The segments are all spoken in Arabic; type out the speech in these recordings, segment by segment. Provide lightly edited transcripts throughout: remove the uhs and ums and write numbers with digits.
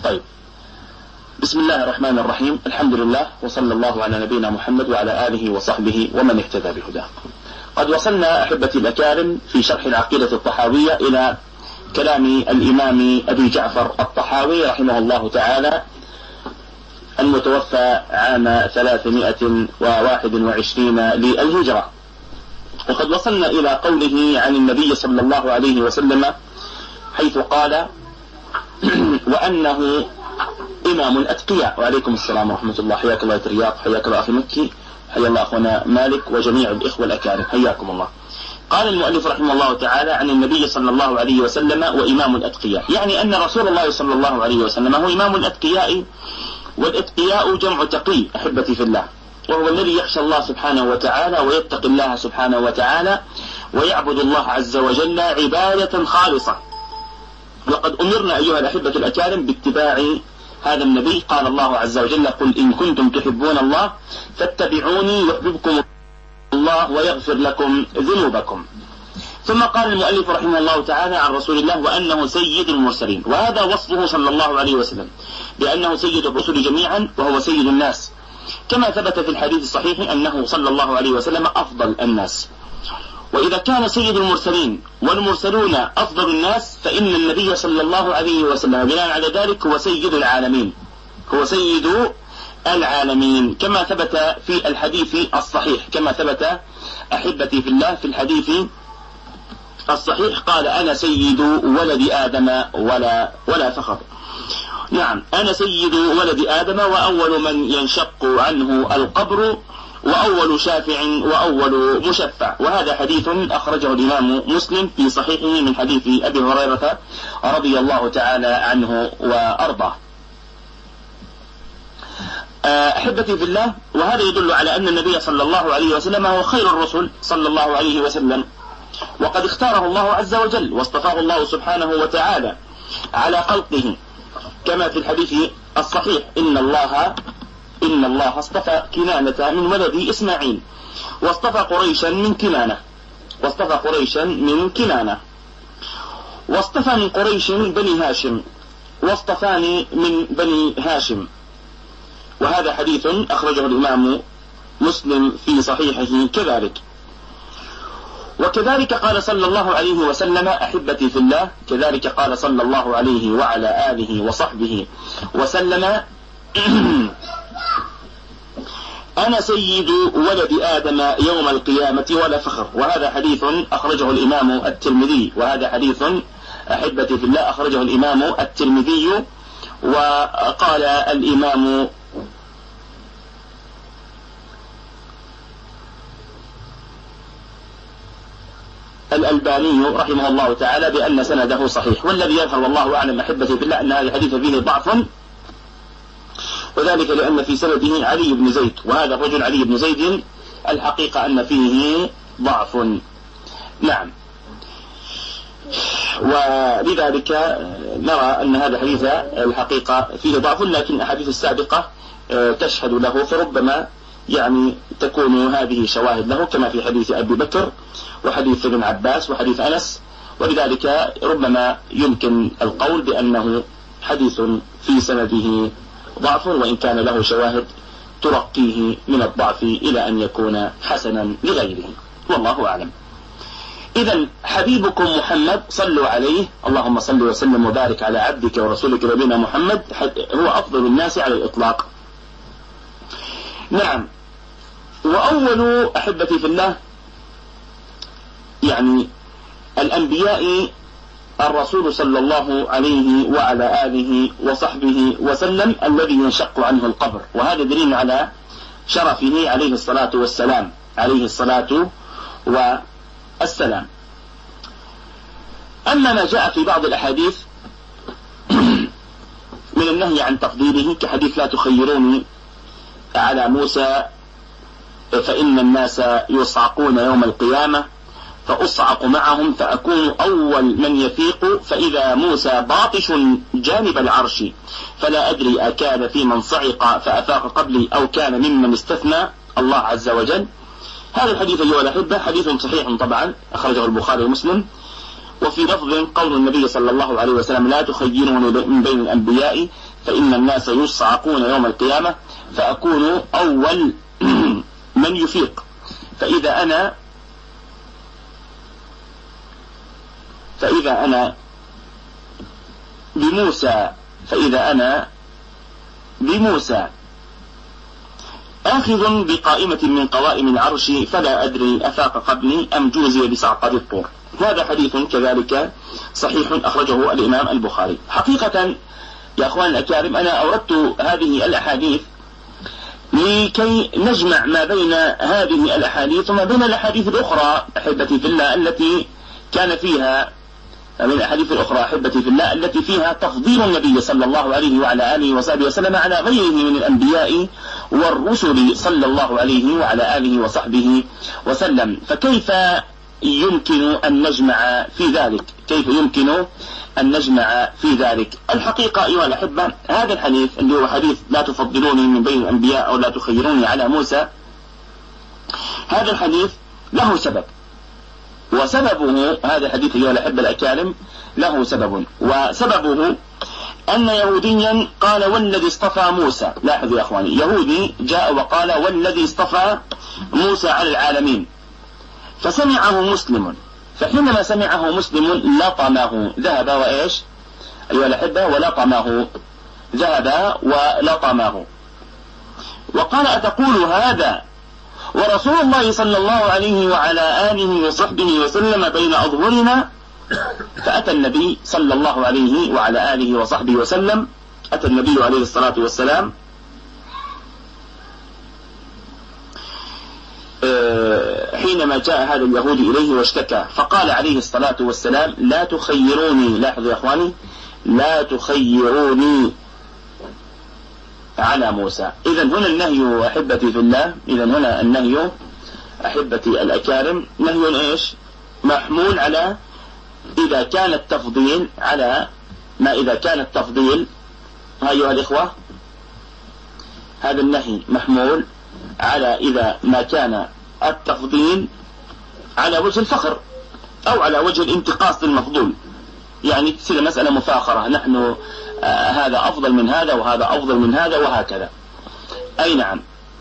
طيب، بسم الله الرحمن الرحيم. الحمد لله، وصلى الله على نبينا محمد وعلى آله وصحبه ومن اهتدى بهداه. قد وصلنا أحبتي الأكارم في شرح العقيدة الطحاوية إلى كلام الإمام أبي جعفر الطحاوي رحمه الله تعالى، المتوفى عام 321 للهجرة. وقد وصلنا إلى قوله عن النبي صلى الله عليه وسلم حيث قال: وأنه إمام الأتقياء. وعليكم السلام ورحمة الله، حياك الله رياض، حياك الله أخي مكي، حيا الله أخونا مالك وجميع الإخوة الأكارم، حياكم الله. قال المؤلف رحمه الله تعالى عن النبي صلى الله عليه وسلم وإمام الأتقياء، يعني أن رسول الله صلى الله عليه وسلم هو إمام الأتقياء، والأتقياء جمع تقي أحبتي في الله، وهو الذي يخشى الله سبحانه وتعالى ويتقي الله سبحانه وتعالى ويعبد الله عز وجل عبادة خالصة. وقد أمرنا أيها الأحبة الأكارم باتباع هذا النبي. قال الله عز وجل: قل إن كنتم تحبون الله فاتبعوني يحببكم الله ويغفر لكم ذنوبكم. ثم قال المؤلف رحمه الله تعالى عن رسول الله: وأنه سيد المرسلين. وهذا وصفه صلى الله عليه وسلم بأنه سيد الرسل جميعا وهو سيد الناس، كما ثبت في الحديث الصحيح أنه صلى الله عليه وسلم أفضل الناس. وإذا كان سيد المرسلين والمرسلون أفضل الناس، فإن النبي صلى الله عليه وسلم بناء على ذلك هو سيد العالمين، هو سيد العالمين، كما ثبت في الحديث الصحيح، كما ثبت أحبتي في الله في الحديث الصحيح، قال: أنا سيد ولد آدم ولا فخر. نعم، أنا سيد ولد آدم، وأول من ينشق عنه القبر، وأول شافع وأول مشفع. وهذا حديث أخرجه الإمام مسلم في صحيحه من حديث أبي هريرة رضي الله تعالى عنه وأرضاه. أحبتي في الله، وهذا يدل على أن النبي صلى الله عليه وسلم هو خير الرسل صلى الله عليه وسلم، وقد اختاره الله عز وجل واصطفاه الله سبحانه وتعالى على خلقه، كما في الحديث الصحيح: إن الله اصطفى كنانة من ولد إسماعيل، واصطفى قريشا من كنانة، واصطفى من قريش بني هاشم، واصطفاني من بني هاشم. وهذا حديث أخرجه الإمام مسلم في صحيحه كذلك. وكذلك قال صلى الله عليه وسلم أحبتي في الله، كذلك قال صلى الله عليه وعلى آله وصحبه وسلم: أنا سيد ولد آدم يوم القيامة ولا فخر. وهذا حديث أخرجه الإمام الترمذي، وهذا حديث أحبتي في الله أخرجه الإمام الترمذي. وقال الإمام الألباني رحمه الله تعالى بأن سنده صحيح. والذي يظهر والله أعلم أحبتي في الله أن هذا الحديث فيه ضعف، وذلك لأن في سنده علي بن زيد، وهذا الرجل علي بن زيد الحقيقة أن فيه ضعف. نعم، ولذلك نرى أن هذا الحديث الحقيقة فيه ضعف، لكن الأحاديث السابقة تشهد له، فربما يعني تكون هذه شواهد له، كما في حديث أبي بكر وحديث ابن عباس وحديث أنس. ولذلك ربما يمكن القول بأنه حديث في سنده ضعف، وإن كان له شواهد ترقيه من الضعف إلى أن يكون حسنا لغيره، والله أعلم. إذن حبيبكم محمد صلوا عليه، اللهم صل وسلم وبارك على عبدك ورسولك نبينا محمد، هو أفضل الناس على الإطلاق. نعم، وأول أحبتي في الله يعني الأنبياء الرسول صلى الله عليه وعلى آله وصحبه وسلم الذي ينشق عنه القبر، وهذا دليل على شرفه عليه الصلاة والسلام، عليه الصلاة والسلام. أما ما جاء في بعض الأحاديث من النهي عن تفضيله، كحديث: لا تخيروني على موسى فإن الناس يصعقون يوم القيامة فأصعق معهم فأكون أول من يفيق، فإذا موسى باطش جانب العرش فلا أدري أكان في من صعق فأفاق قبلي أو كان ممن استثنى الله عز وجل. هذا الحديث أيها الأحبة حديث صحيح طبعا، أخرجه البخاري ومسلم. وفي لفظ قول النبي صلى الله عليه وسلم: لا تخيروني من بين الأنبياء فإن الناس يصعقون يوم القيامة فأكون أول من يفيق. فإذا أنا بموسى آخذ بقائمة من قوائم العرش فلا أدري أفاق قبلي أم جوزي بصعقة الطور. هذا حديث كذلك صحيح أخرجه الإمام البخاري. حقيقة يا أخوان الأكارم أنا أوردت هذه الأحاديث لكي نجمع ما بين هذه الأحاديث وما بين الأحاديث الأخرى أحبتي في الله التي كان فيها من الأحاديث الأخرى أحبتي في الله التي فيها تفضيل النبي صلى الله عليه وعلى آله وصحبه وسلم على غيره من الأنبياء والرسل صلى الله عليه وعلى آله وصحبه وسلم. فكيف يمكن أن نجمع في ذلك؟ كيف يمكن أن نجمع في ذلك؟ الحقيقة أيها الأحبة هذا الحديث اللي هو حديث لا تفضلوني من بين الأنبياء أو لا تخيروني على موسى، هذا الحديث له سبب، وسببه هذا الحديث أيها الأحبة الأكارم له سبب، وسببه أن يهوديا قال والذي اصطفى موسى. لاحظوا يا أخواني، يهودي جاء وقال والذي اصطفى موسى على العالمين، فسمعه مسلم، فحينما سمعه مسلم لطمه، ذهب وإيش أيها الأحبة ولطمه، ذهب ولطمه وقال أتقول هذا ورسول الله صلى الله عليه وعلى آله وصحبه وسلم بين أظهرنا؟ فأتى النبي صلى الله عليه وعلى آله وصحبه وسلم، أتى النبي عليه الصلاة والسلام حينما جاء هذا اليهودي إليه واشتكى، فقال عليه الصلاة والسلام لا تخيروني، لاحظوا يا أخواني، لا تخيروني على موسى. إذن هنا النهي أحبتي في الله، إذن هنا النهي أحبتي الأكارم نهي إيش؟ محمول على إذا كان التفضيل على ما إذا كان التفضيل، أيها الإخوة هذا النهي محمول على إذا ما كان التفضيل على وجه الفخر أو على وجه الانتقاص للمفضول، يعني تصير مسألة مفاخرة، نحن هذا أفضل من هذا وهذا أفضل من هذا وهكذا. أي نعم.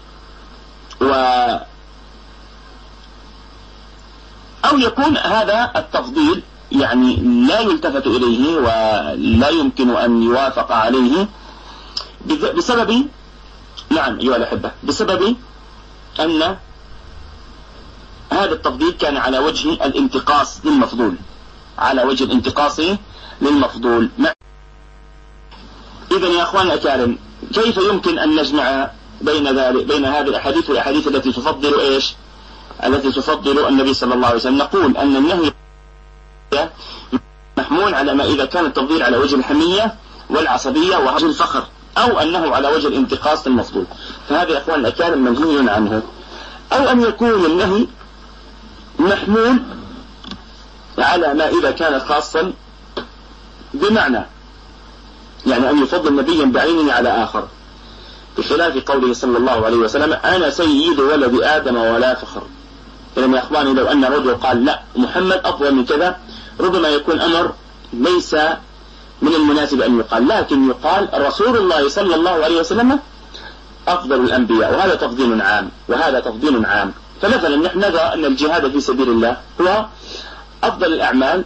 أو يكون هذا التفضيل يعني لا يلتفت إليه ولا يمكن أن يوافق عليه بسبب، نعم أيها الأحبة، بسبب أن هذا التفضيل كان على وجه الانتقاص للمفضول، على وجه الانتقاص للمفضول. إذن يا أخوان الأكارم كيف يمكن أن نجمع بين هذه الأحاديث والأحاديث التي تفضل إيش؟ التي تفضل النبي صلى الله عليه وسلم. نقول أن النهي محمول على ما إذا كان التفضيل على وجه الحمية والعصبية ووجه الفخر، أو أنه على وجه الانتقاص للمفضول، فهذا يا أخوان الأكارم منهي عنه. أو أن يكون النهي محمول على ما إذا كان خاصا بمعنى، يعني أن يفضل نبيا بعينه على آخر، بخلاف قوله صلى الله عليه وسلم أنا سيد ولد آدم ولا فخر. إذن يا أخواني لو أن رجل قال لا محمد أفضل من كذا، ربما يكون أمر ليس من المناسب أن يقال، لكن يقال رسول الله صلى الله عليه وسلم أفضل الأنبياء، وهذا تفضيل عام، وهذا تفضيل عام. فمثلا نحن نرى أن الجهاد في سبيل الله هو أفضل الأعمال،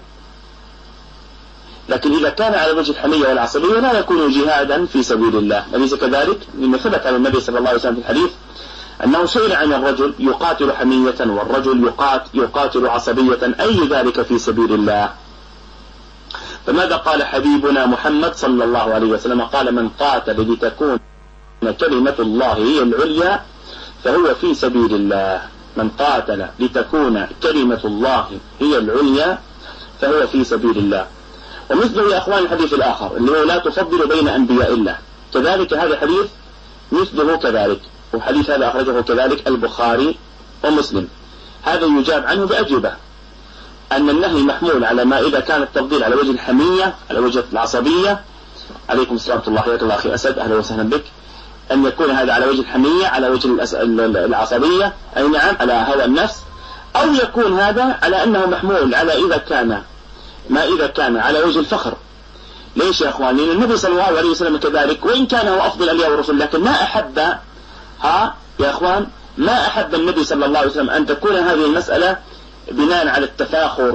لكن إذا كان على وجه الحمية والعصبية لا يكون جهادا في سبيل الله، أليس كذلك؟ لأن ثبت على النبي صلى الله عليه وسلم في الحديث أنه سئل عن الرجل يقاتل حمية والرجل يقاتل عصبية، أي ذلك في سبيل الله؟ فماذا قال حبيبنا محمد صلى الله عليه وسلم؟ قال من قاتل لتكون كلمة الله هي العليا فهو في سبيل الله. من قاتل لتكون كلمة الله هي العليا فهو في سبيل الله. ومثله يا أخوان الحديث الآخر اللي هو لا تفضل بين أنبياء الله، كذلك هذا الحديث مثله كذلك، وحديث هذا أخرجه كذلك البخاري ومسلم. هذا يجاب عنه بأجوبة، أن النهي محمول على ما إذا كان التفضيل على وجه الحمية على وجه العصبية. عليكم السلام ورحمة الله، حياك الله أخي أسد، أهلا وسهلا بك. أن يكون هذا على وجه الحمية على وجه العصبية، أي نعم على هوى النفس، أو يكون هذا على أنه محمول على إذا كان ما إذا كان على وجه الفخر، ليش يا أخواني؟ لأن النبي صلى الله عليه وسلم كذلك، وإن كان هو أفضل الأنبياء والرسل، لكن ما أحب يا أخوان، ما أحب النبي صلى الله عليه وسلم أن تكون هذه المسألة بناء على التفاخر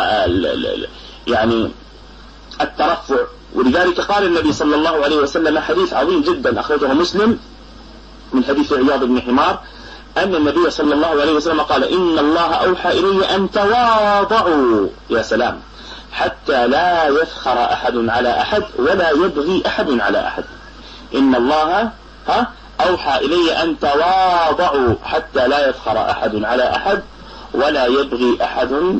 يعني الترفع. ولذلك قال النبي صلى الله عليه وسلم حديث عظيم جدا أخرجه مسلم من حديث عياض بن حمار، أن النبي صلى الله عليه وسلم قال: إن الله أوحى إلي أن تواضعوا، يا سلام، حتى لا يفخر أحد على أحد ولا يبغي أحد على أحد. إن الله أوحى إلي أن تواضعوا حتى لا يفخر أحد على أحد ولا يبغي أحد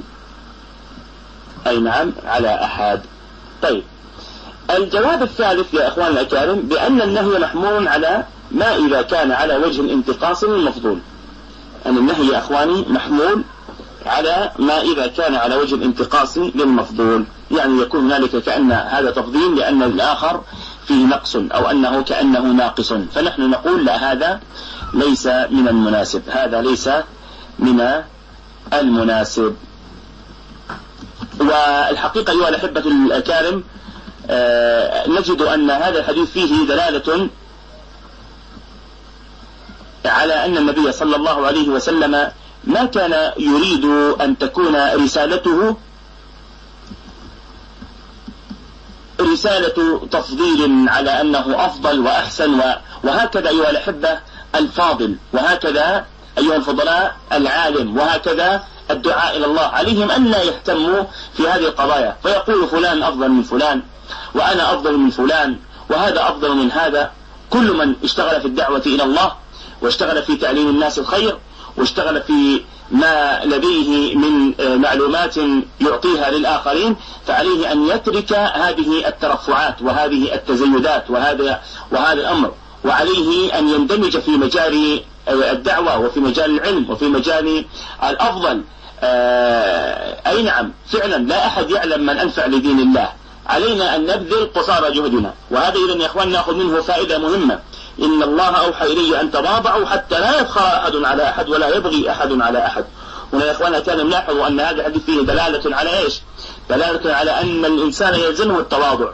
على أحد. طيب، الجواب الثالث يا أخوان الأكارم بأن النهي محمول على ما إذا كان على وجه الانتقاص للمفضول. أن النهي يا أخواني محمول على ما إذا كان على وجه الانتقاص للمفضول، يعني يكون ذلك كأن هذا تفضيل لأن الآخر فيه نقص، أو أنه كأنه ناقص، فنحن نقول لا، هذا ليس من المناسب، هذا ليس من المناسب. والحقيقة أيها الأحبة الأكارم نجد أن هذا الحديث فيه دلالة على أن النبي صلى الله عليه وسلم ما كان يريد أن تكون رسالته رسالة تفضيل على أنه أفضل وأحسن وهكذا أيها الأحبة الفاضل، وهكذا أيها الفضلاء العالم، وهكذا الدعاء إلى الله، عليهم أن لا يهتموا في هذه القضايا، فيقول فلان أفضل من فلان، وأنا أفضل من فلان، وهذا أفضل من هذا. كل من اشتغل في الدعوة إلى الله، واشتغل في تعليم الناس الخير، واشتغل في ما لديه من معلومات يعطيها للآخرين، فعليه أن يترك هذه الترفعات وهذه التزيدات وهذا الأمر، وعليه أن يندمج في مجال الدعوة وفي مجال العلم وفي مجال الأفضل. أي نعم، فعلا لا أحد يعلم من أنفع لدين الله، علينا أن نبذل قصارى جهدنا. وهذا إذن يا أخوان نأخذ منه فائدة مهمة: إن الله أوحى إلي أن تواضعوا حتى لا يفخر أحد على أحد ولا يبغي أحد على أحد. هنا يا أخوان كان نلاحظ أن هذا الحديث فيه دلالة على إيش؟ دلالة على أن الإنسان يلزمه التواضع،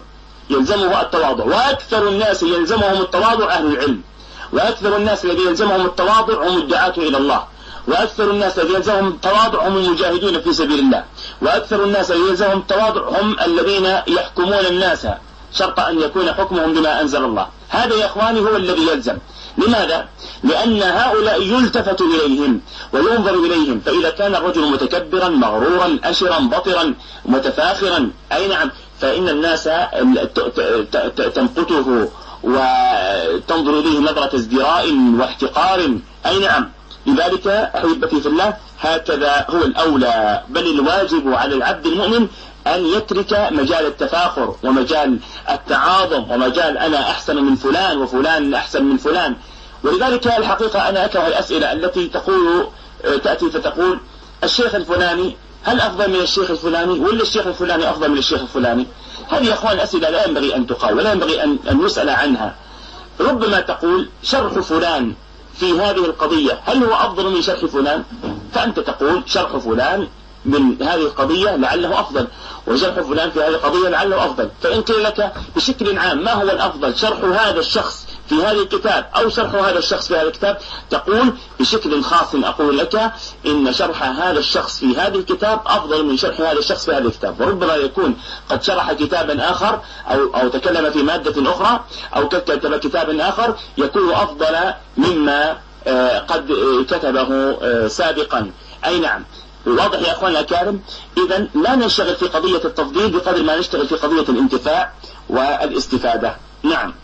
وأكثر الناس يلزمهم التواضع أهل العلم، وأكثر الناس الذي يلزمهم التواضع هم الدعاة إلى الله، وأكثر الناس الذي يلزمهم التواضع هم المجاهدون في سبيل الله، وأكثر الناس الذي يلزمهم التواضع هم الذين يحكمون الناس شرط أن يكون حكمهم بما أنزل الله. هذا يا إخواني هو الذي يلزم. لماذا؟ لأن هؤلاء يلتفت إليهم وينظر إليهم، فإذا كان الرجل متكبرا مغرورا أشرا بطرا متفاخرا، أي نعم، فإن الناس تمقته وتنظر إليه نظرة ازدراء واحتقار. أي نعم، لذلك أحبتي في الله هكذا هو الأولى، بل الواجب على العبد المؤمن أن يترك مجال التفاخر ومجال التعاظم ومجال أنا أحسن من فلان وفلان أحسن من فلان. ولذلك الحقيقة أنا أكره الأسئلة التي تأتي فتقول الشيخ الفلاني هل أفضل من الشيخ الفلاني، ولا الشيخ الفلاني أفضل من الشيخ الفلاني. هذه يا أخوان أسئلة لا ينبغي أن تقال ولا ينبغي أن يسأل عنها. ربما تقول شرح فلان في هذه القضية هل هو أفضل من شرح فلان، فأنت تقول شرح فلان من هذه القضية لعله أفضل، وشرح فلان في هذه القضية لعله أفضل. فإن قيل لك بشكل عام ما هو الأفضل، شرح هذا الشخص في هذا الكتاب أو شرح هذا الشخص في هذا الكتاب، تقول بشكل خاص أقول لك إن شرح هذا الشخص في هذا الكتاب أفضل من شرح هذا الشخص في هذا الكتاب. وربما يكون قد شرح كتابا آخر أو تكلم في مادة أخرى أو كتب كتابا آخر يكون أفضل مما قد كتبه سابقا. أي نعم، واضح يا أخوان الأكارم؟ إذن لا نشتغل في قضية التفضيل بقدر ما نشتغل في قضية الانتفاع والاستفادة. نعم،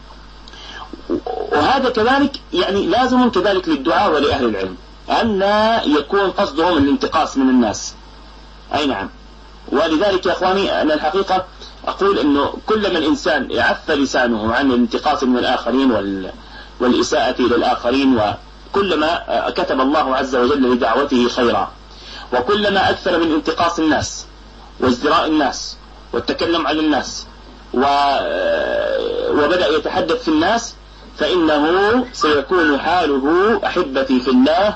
وهذا كذلك يعني لازم كذلك للدعاء ولأهل العلم أن لا يكون قصدهم الانتقاص من الناس. أي نعم، ولذلك يا أخواني أنا الحقيقة أقول أنه كل من إنسان يعف لسانه عن الانتقاص من الآخرين والإساءة إلى الآخرين، وكلما كتب الله عز وجل لدعوته خيرا، وكلما أكثر من انتقاص الناس وازدراء الناس والتكلم عن الناس وبدأ يتحدث في الناس، فإنه سيكون حاله أحبتي في الله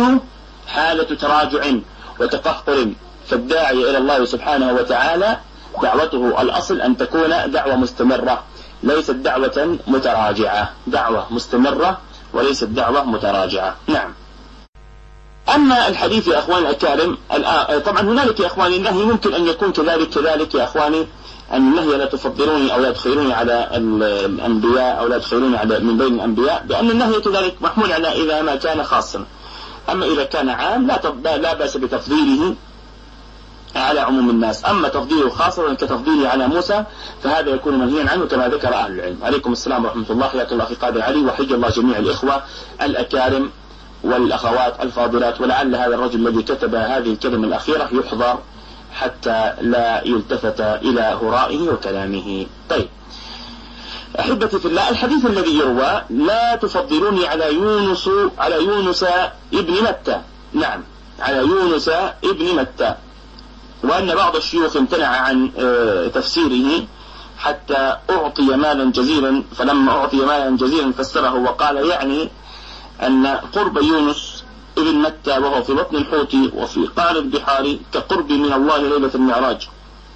حالة تراجع وتقهقر. فالداعي إلى الله سبحانه وتعالى دعوته الأصل أن تكون دعوة مستمرة ليست دعوة متراجعة، دعوة مستمرة وليست دعوة متراجعة. نعم. أما الحديث يا أخواني الأكارم، طبعا هنالك يا أخواني النهي ممكن أن يكون كذلك يا أخواني، أن النهي لا تفضلوني أو لا تخيروني على الأنبياء أو لا تخيروني على من بين الأنبياء، لأن النهي كذلك محمول على إذا ما كان خاصا. أما إذا كان عام لا بأس بتفضيله على عموم الناس. أما تفضيله خاصة كتفضيله على موسى فهذا يكون منهيا عنه كما ذكر أهل العلم. عليكم السلام ورحمة الله، حياك الله في قادر علي، وحج الله جميع الإخوة الأكارم والأخوات الفاضلات. ولعل هذا الرجل الذي كتب هذه الكلمة الأخيرة يحضر حتى لا يلتفت إلى هرائه وكلامه. طيب أحبتي في الله، الحديث الذي يروى لا تفضلوني على يونس ابن متى. نعم، على يونس ابن متى. وأن بعض الشيوخ امتنع عن تفسيره حتى أعطي مالا جزيلا، فلما أعطي مالا جزيلا فسره وقال يعني أن قرب يونس ابن متى وهو في بطن الحوت وفي قعر البحار كقرب من الله ليلة المعراج.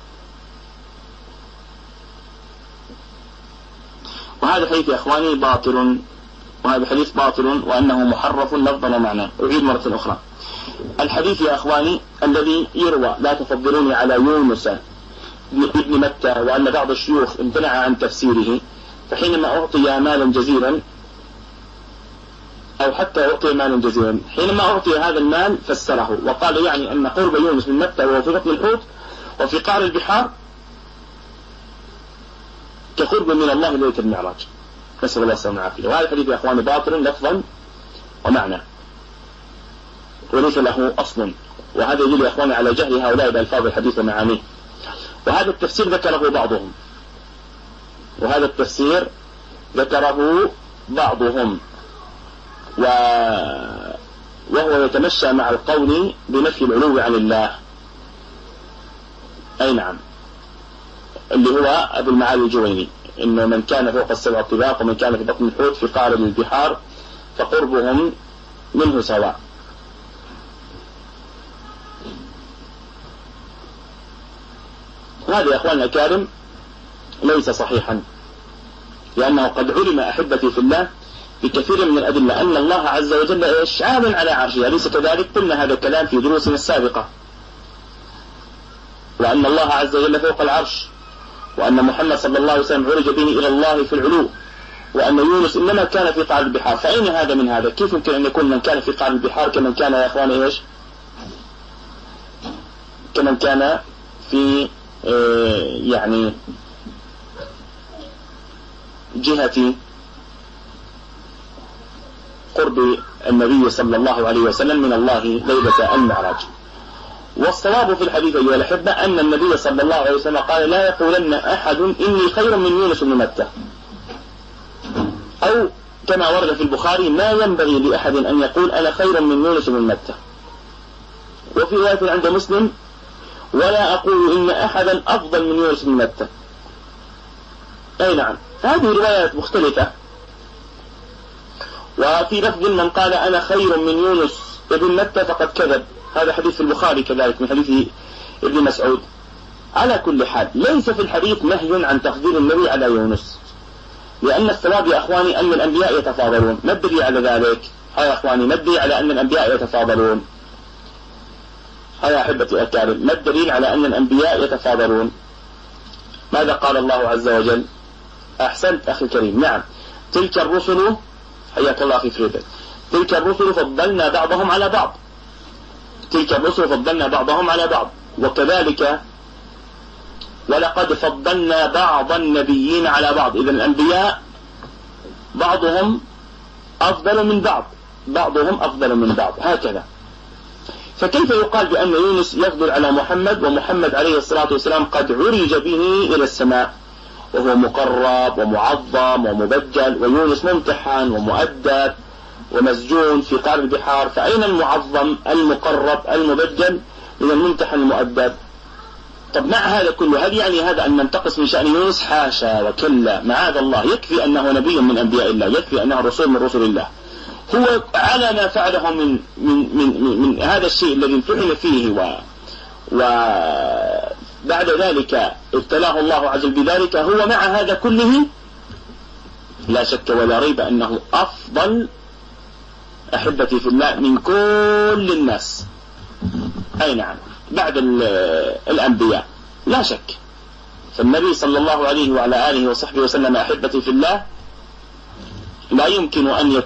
وهذا الحديث يا أخواني باطل، وهذا الحديث باطل وأنه محرف لفظا ومعنى. أعيد مرة أخرى، الحديث يا أخواني الذي يروى لا تفضلوني على يونس ابن متى وأن بعض الشيوخ امتنع عن تفسيره، فحينما أعطي مالا جزيلا أو حتى أعطي مالا جزيلا، حينما أعطي هذا المال فسره وقال يعني أن قرب يونس من متى وهو في بطن الحوت وفي قعر البحار كقرب من الله ليلة المعراج، نسأل الله السلامة والعافية. وهذا الحديث يا أخواني باطل لفظا ومعنى وليس له أصل، وهذا يدل يا أخواني على جهل هؤلاء بألفاظ الحديث ومعانيه. وهذا التفسير ذكره بعضهم وهو يتمشى مع القول بنفي العلو عن الله. أي نعم، اللي هو أبو المعالي الجويني، إنه من كان فوق السبع طباق ومن كان في بطن الحوت في قعر البحار فقربهم منه سواء. هذا يا أخواننا الكرام ليس صحيحا، لأنه قد علم أحبتي في الله بكثير من الأدلة أن الله عز وجل عال على عرشه، أليس كذلك؟ قلنا هذا الكلام في دروسنا السابقة، وأن الله عز وجل فوق العرش، وأن محمد صلى الله عليه وسلم عرج به إلى الله في العلو، وأن يونس إنما كان في قعر البحار. فأين هذا من هذا؟ كيف يمكن أن يكون من كان في قعر البحار كمن كان يا أخواني إيش؟ كمن كان في يعني جهة قرب النبي صلى الله عليه وسلم من الله ليلة المعراج. والصواب في الحديث أيها الأحبة أن النبي صلى الله عليه وسلم قال لا يقولن أحد إني خير من يونس بن متى، أو كما ورد في البخاري ما ينبغي لأحد أن يقول أنا خير من يونس بن متى. وفي رواية عند مسلم ولا أقول إن أحدا أفضل من يونس بن متى. أي نعم، هذه روايات مختلفة. وفي لفظ من قال أنا خير من يونس بن متى فقد كذب، هذا حديث في البخاري كذلك من حديث ابن مسعود. على كل حال ليس في الحديث نهي عن تفضيل النبي على يونس، لأن الثواب يا أخواني أن الأنبياء يتفاضلون. ما الدليل على ذلك؟ يا أخواني ما الدليل على أن الأنبياء يتفاضلون؟ يا أحبتي الكرام ما الدليل على أن الأنبياء يتفاضلون؟ ماذا قال الله عز وجل؟ أحسنت أخي الكريم، نعم، تلك الرسل، حياك الله أخي فريدة، تلك الرسل فضلنا بعضهم على بعض، تلك الرسل فضلنا بعضهم على بعض، وكذلك ولقد فضلنا بعض النبيين على بعض. إذن الأنبياء بعضهم أفضل من بعض، بعضهم أفضل من بعض، هكذا. فكيف يقال بأن يونس يفضل على محمد ومحمد عليه الصلاة والسلام قد عرج به إلى السماء وهو مقرب ومعظم ومبجل، ويونس ممتحن ومؤدب ومسجون في قعر البحار؟ فأين المعظم المقرب المبجل من الممتحن المؤدب؟ طب مع هذا كله هل يعني هذا أن ننتقص من شأن يونس؟ حاشا وكلا، معاذ الله، يكفي أنه نبي من أنبياء الله، يكفي أنه رسول من رسل الله. هو على ما فعله من هذا الشيء الذي امتحن فيه بعد ذلك ابتلاه الله عز وجل بذلك، هو مع هذا كله لا شك ولا ريب أنه أفضل أحبتي في الله من كل الناس. أي نعم، بعد الأنبياء لا شك. فالنبي صلى الله عليه وعلى آله وصحبه وسلم أحبتي في الله لا يمكن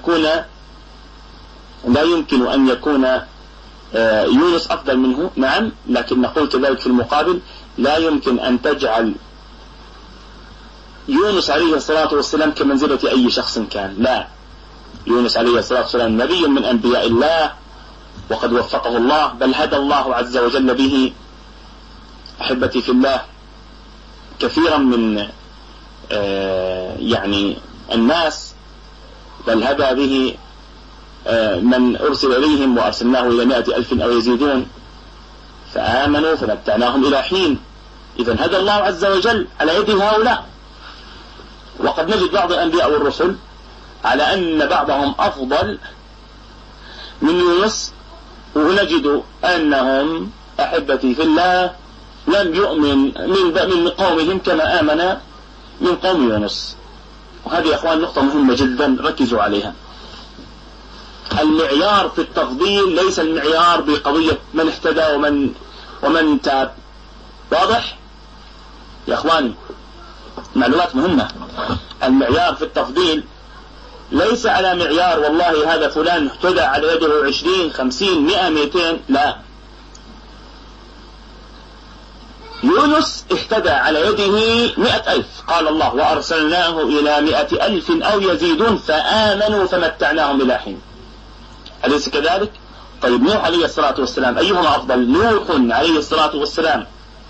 أن يكون يونس أفضل منه، نعم، لكن نقول كذلك في المقابل لا يمكن أن تجعل يونس عليه الصلاة والسلام كمنزلة أي شخص كان، لا، يونس عليه الصلاة والسلام نبي من أنبياء الله وقد وفقه الله، بل هدى الله عز وجل به أحبتي في الله كثيرا من يعني الناس، بل هدى به من أرسل إليهم وأرسلناه إلى 100,000 أو يزيدون فآمنوا فمتعناهم إلى حين. إذن هدى الله عز وجل على يد هؤلاء. وقد نجد بعض الأنبياء والرسل على أن بعضهم أفضل من يونس، ونجد أنهم أحبتي في الله لم يؤمن من قومهم كما آمن من قوم يونس. وهذه يا أخوان نقطة مهمة جدا ركزوا عليها. المعيار في التفضيل ليس المعيار بقضية من اهتدى ومن تاب. واضح يا أخواني؟ معلومات مهمة. المعيار في التفضيل ليس على معيار والله هذا فلان اهتدى على يده 20 50 100 200، لا. يونس اهتدى على يده 100,000، قال الله وأرسلناه إلى 100,000 أو يزيدون فآمنوا فمتعناهم إلى حين. أليس كذلك؟ طيب نوح عليه الصلاة والسلام أيهما أفضل، نوح عليه الصلاة والسلام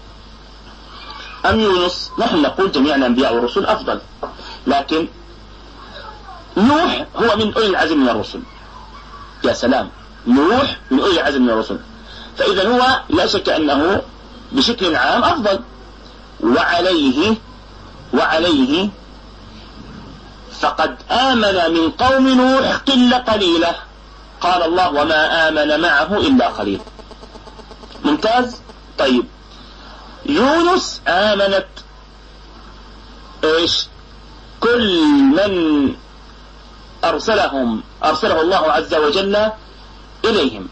أم يونس؟ نحن نقول جميع الأنبياء والرسل أفضل، لكن نوح هو من أولي العزم من الرسل. يا سلام، نوح من أولي العزم من الرسل، فإذا هو لا شك أنه بشكل عام أفضل. وعليه فقد آمن من قوم نوح قلة قليلة، قال الله وما آمن معه إلا قليل. ممتاز. طيب يونس آمنت إيش؟ كل من أرسله الله عز وجل إليهم،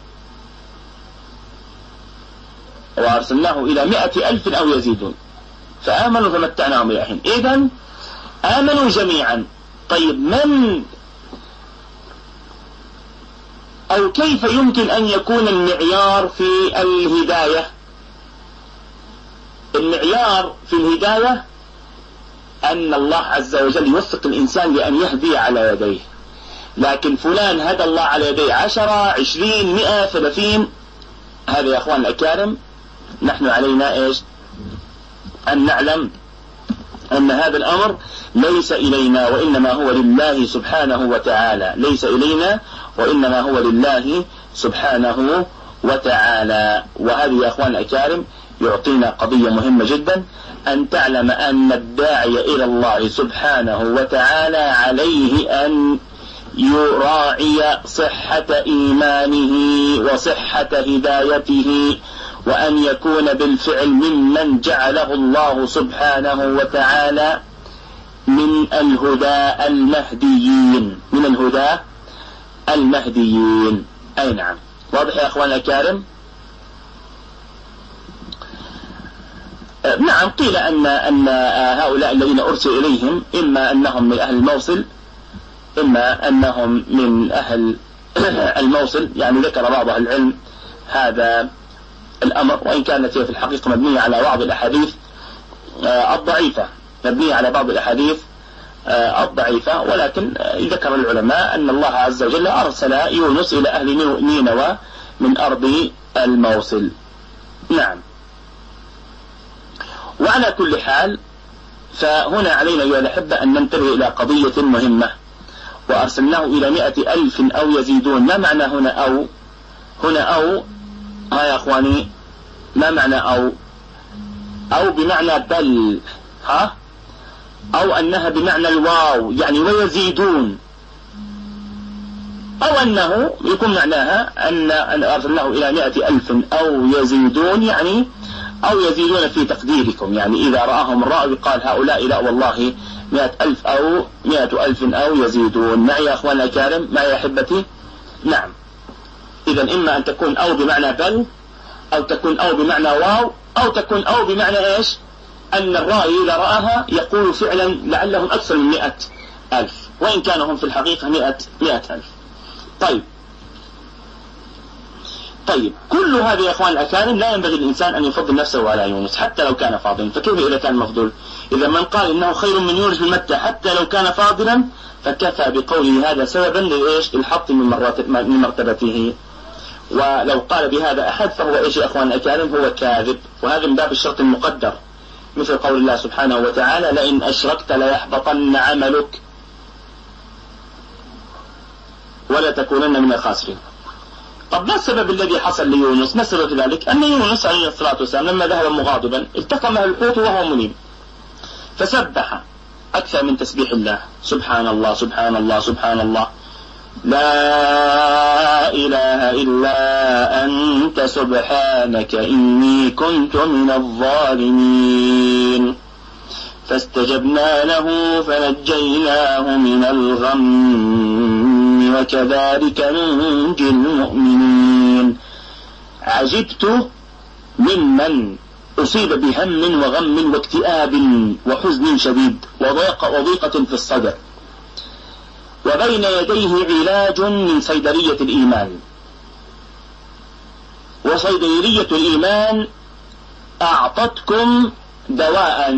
وأرسلناه إلى 100,000 أو يزيدون فآمنوا فمتعناهم إلى حين. إذن آمنوا جميعا. طيب من أو كيف يمكن أن يكون المعيار في الهداية؟ المعيار في الهداية أن الله عز وجل يوفق الإنسان لأن يهدي على يديه، لكن فلان هدى الله على يديه 10 20 100 30. هذا يا أخوان الأكارم نحن علينا إيش؟ أن نعلم أن هذا الأمر ليس إلينا وإنما هو لله سبحانه وتعالى، ليس إلينا وإنما هو لله سبحانه وتعالى. وهذه يا أخوان الأكارم يعطينا قضية مهمة جدا، أن تعلم أن الداعي إلى الله سبحانه وتعالى عليه أن يراعي صحة إيمانه وصحة هدايته، وأن يكون بالفعل ممن جعله الله سبحانه وتعالى من الهدى المهديين. أي نعم. واضح يا أخوان الكرام؟ نعم. قيل أن هؤلاء الذين أرسل إليهم إما أنهم من أهل الموصل إما أنهم من أهل الموصل، يعني ذكر بعض العلم هذا الأمر، وإن كانت هي في الحقيقة مبنية على بعض الأحاديث الضعيفة، ولكن ذكر العلماء أن الله عز وجل أرسل يونس إلى أهل نينوى من أرض الموصل. نعم. وعلى كل حال فهنا علينا أيها الأحبة أن ننتبه إلى قضية مهمة، وأرسلناه إلى 100,000 أو يزيدون. ما معنى هنا أو ها يا أخواني؟ ما معنى أو بمعنى بل، ها، أو أنها بمعنى الواو يعني ويزيدون، أو أنه يكون معناها أن أرسلناه إلى 100,000 أو يزيدون يعني أو يزيدون في تقديركم، يعني إذا رآهم الراوي قال هؤلاء لا والله 100,000 أو 100,000 أو يزيدون. معي يا أخواننا الكرام، معي يا أحبتي؟ نعم. إذا إما أن تكون أو بمعنى بل، أو تكون أو بمعنى واو، أو تكون أو بمعنى إيش؟ أن الراوي إذا رآها يقول فعلا لعلهم أكثر من 100,000، وإن كانوا هم في الحقيقة 100,000. طيب كل هذه يا أخوان الأكارم لا ينبغي الإنسان أن يفضل نفسه على يونس حتى لو كان فاضلا، فكيف إذا كان مفضول؟ إذا من قال إنه خير من يونس بن متى حتى لو كان فاضلا فكفى بقوله هذا سببا لإيش؟ الحط من مرتبته. ولو قال بهذا أحد فهو إيش يا أخوان الأكارم؟ هو كاذب، وهذا من باب الشرط المقدر، مثل قول الله سبحانه وتعالى لئن أشركت ليحبطن عملك ولا تكونن من الخاسرين. طب ما السبب الذي حصل ليونس؟ ما سبب ذلك؟ أن يونس عليه الصلاة والسلام لما ذهب مغاضبا التقمه الحوت وهو منيب، فسبح أكثر من تسبيح الله، سبحان الله سبحان الله سبحان الله، لا إله إلا أنت سبحانك إني كنت من الظالمين. فاستجبنا له فنجيناه من الغم وكذلك ننجي المؤمنين. عجبت ممن أصيب بهم وغم واكتئاب وحزن شديد وضيقة في الصدر وبين يديه علاج من صيدلية الإيمان، وصيدلية الإيمان أعطتكم دواء،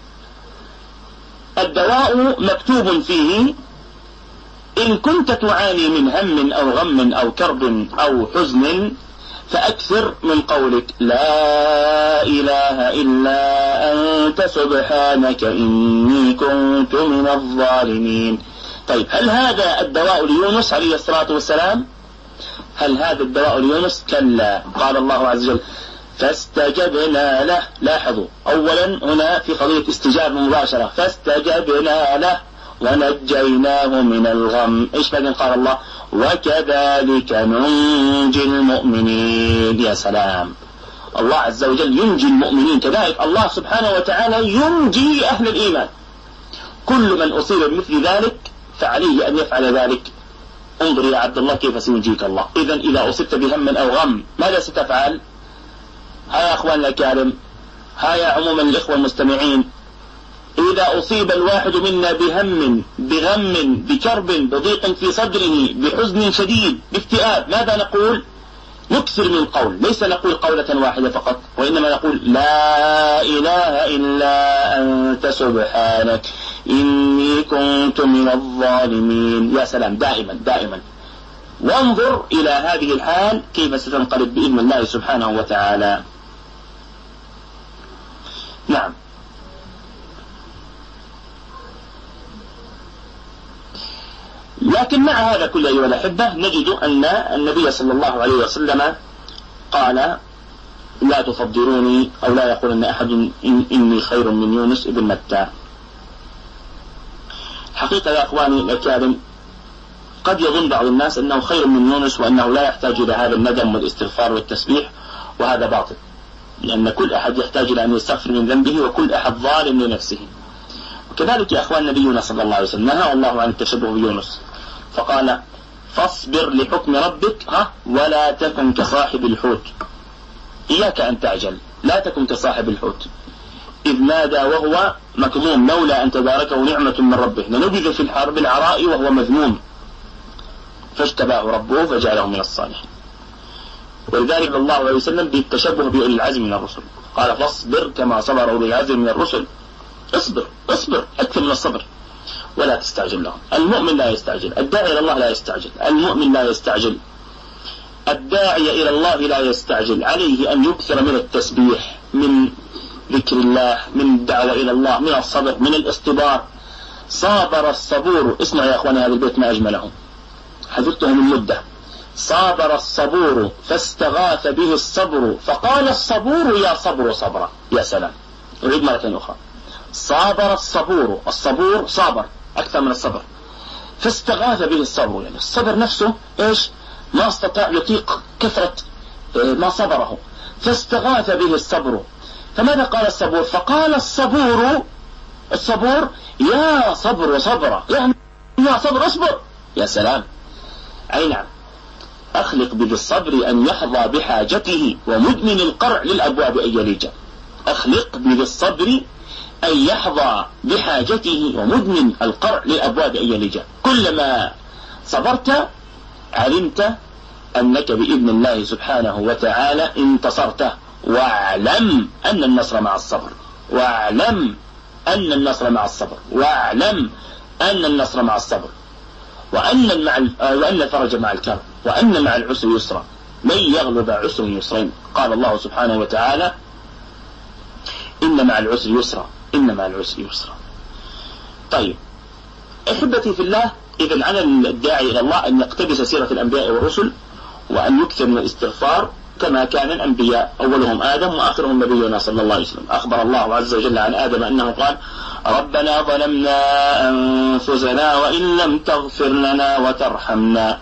الدواء مكتوب فيه إن كنت تعاني من هم أو غم أو كرب أو حزن فأكثر من قولك لا إله إلا أنت سبحانك إني كنت من الظالمين. طيب هل هذا الدواء ليونس عليه الصلاة والسلام؟ هل هذا الدواء ليونس؟ كلا. قال الله عز وجل فاستجبنا له. لاحظوا أولا هنا في قضية استجابة مباشرة، فاستجبنا له ونجيناه من الغم. إيش بعدين قال الله؟ وكذلك ننجي المؤمنين. يا سلام، الله عز وجل ينجي المؤمنين، كذلك الله سبحانه وتعالى ينجي أهل الإيمان. كل من أصيب بمثل ذلك فعليه أن يفعل ذلك. انظر يا عبد الله كيف سينجيك الله. إذا أصبت بهم أو غم ماذا ستفعل؟ ها يا أخوان الكرام، ها يا عموما الإخوة المستمعين، إذا أصيب الواحد منا بهم بغم بكرب بضيق في صدره بحزن شديد باكتئاب، ماذا نقول؟ نكثر من القول، ليس نقول قولة واحدة فقط، وإنما نقول لا إله إلا أنت سبحانك إني كنت من الظالمين. يا سلام، دائما دائما. وانظر إلى هذه الحال كيف ستنقلب بإذن الله سبحانه وتعالى. نعم. لكن مع هذا كله أيها الأحبة نجد أن النبي صلى الله عليه وسلم قال لا تفضلوني أو لا يقول أن أحد إني خير من يونس ابن متى. حقيقة يا أخواني الأكارم قد يظن بعض الناس أنه خير من يونس وأنه لا يحتاج إلى هذا الندم والاستغفار والتسبيح، وهذا باطل، لأن كل أحد يحتاج إلى أن يستغفر من ذنبه وكل أحد ظالم لنفسه. وكذلك يا أخوان نبينا صلى الله عليه وسلم نهى الله عن التشبه بيونس، فقال فاصبر لحكم ربك ولا تكن كصاحب الحوت. إياك أن تعجل، لا تكن كصاحب الحوت إذ نادى وهو مكظوم لولا أن تداركه نعمة من ربه لنبذ في الحرب العراء وهو مذموم فاجتباه ربه فجعله من الصالحين. ولذلك الله عليه وسلم بالتشبه بأولي العزم من الرسل قال فاصبر كما صبر أولي العزم من الرسل. اصبر أكثر من الصبر ولا تستعجل لهم. المؤمن لا يستعجل، الداعي إلى الله لا يستعجل، المؤمن لا يستعجل، الداعي إلى الله لا يستعجل. عليه أن يكثر من التسبيح، من ذكر الله، من الدعوة إلى الله، من الصبر، من الاصطبار. صابر الصبور. اسمع يا أخواني هذا البيت ما أجمله، حفظته من مدة. صابر الصبور فاستغاث به الصبر فقال الصبور يا صبر صبرا. يا سلام، أعيد مرة أخرى. صابر الصبور، الصبور صابر أكثر من الصبر، فاستغاث به الصبر، يعني الصبر نفسه إيش ما استطاع يطيق كثرة ما صبره، فاستغاث به الصبر فماذا قال الصبور؟ فقال الصبور يا صبر وصبرا، يعني يا صبر اصبر. يا سلام. أي نعم. أخلق بذي الصبر أن يحظى بحاجته ومدمن القرع للأبواب أن يلجا. أخلق بذي الصبر أن يحظى بحاجته ومدمن القرع للأبواب أن يلجا. كلما صبرت علمت أنك بإذن الله سبحانه وتعالى انتصرت. واعلم أن النصر مع الصبر، واعلم أن النصر مع الصبر، واعلم أن النصر مع الصبر، وأن الفرج مع الكرب، وأن مع العسر يسرا، من يغلب عسر يسرين. قال الله سبحانه وتعالى إن مع العسر يسرا، إن مع العسر يسرا. طيب أحبتي في الله، إذن على الداعي إلى الله أن يقتبس سيرة الأنبياء والرسل، وأن يكثر من الاستغفار كما كان الأنبياء، أولهم آدم وآخرهم نبينا صلى الله عليه وسلم. أخبر الله عز وجل عن آدم أنه قال ربنا ظلمنا أنفسنا وإن لم تغفر لنا وترحمنا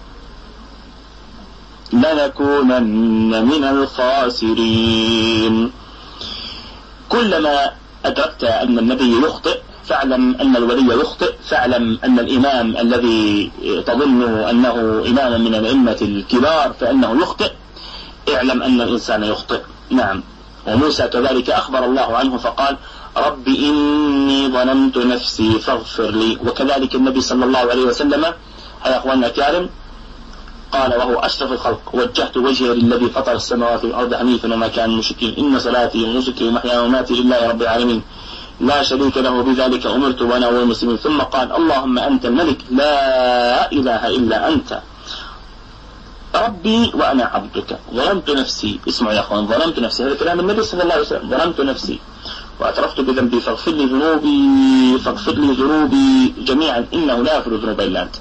لنكونن من الخاسرين. كلما أدركت أن النبي يخطئ فاعلم أن الولي يخطئ، فاعلم أن الإمام الذي تظن أنه إمام من الأئمة الكبار فإنه يخطئ، اعلم أن الإنسان يخطئ. نعم. وموسى كذلك أخبر الله عنه فقال رب إني ظلمت نفسي فاغفر لي. وكذلك النبي صلى الله عليه وسلم يا أخواننا الكرام قال وهو أشرف الخلق وجهت وجهي للذي فطر السماوات والأرض حنيفا وما كان مشركين إن صلاتي ونسكي ومحياي ومماتي لله رب العالمين لا شريك له بذلك أمرت وأنا أول المسلمين. ثم قال اللهم أنت الملك لا إله إلا أنت ربي وأنا عبدك ظلمت نفسي. اسمعوا يا أخوان، ظلمت نفسي، هذا كلام النبي صلى الله عليه وسلم. ظلمت نفسي واعترفت بذنبي فاغفر لي ذنوبي جميعا إنه لا يغفر الذنوب إلا أنت.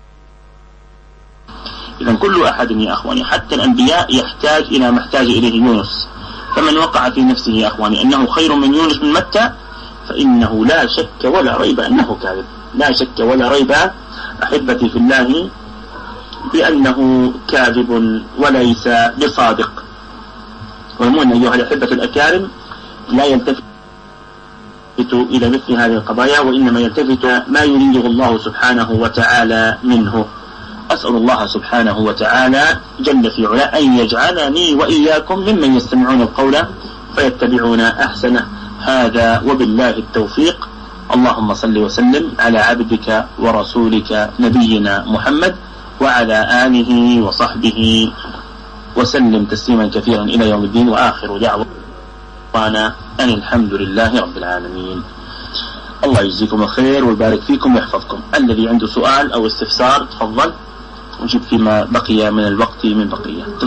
إذن كل أحد يا أخواني حتى الأنبياء يحتاج إلى ما احتاج إليه يونس. فمن وقع في نفسه يا أخواني أنه خير من يونس بن متى فإنه لا شك ولا ريب أنه كاذب. لا شك ولا ريب أحبتي في الله بأنه كاذب وليس بصادق. ومن أيها الأحبة الأكارم لا يلتفت إلى مثل هذه القضايا، وإنما يلتفت ما يريده الله سبحانه وتعالى منه. أسأل الله سبحانه وتعالى جل في علا أن يجعلني وإياكم ممن يستمعون القول فيتبعون أحسنه. هذا وبالله التوفيق. اللهم صل وسلم على عبدك ورسولك نبينا محمد وعلى آله وصحبه وسلم تسليما كثيرا إلى يوم الدين. وآخر دعوانا أن الحمد لله رب العالمين. الله يجزيكم الخير ويبارك فيكم ويحفظكم. الذي عنده سؤال أو استفسار تفضل، ونجيب فيما بقي من الوقت من بقية.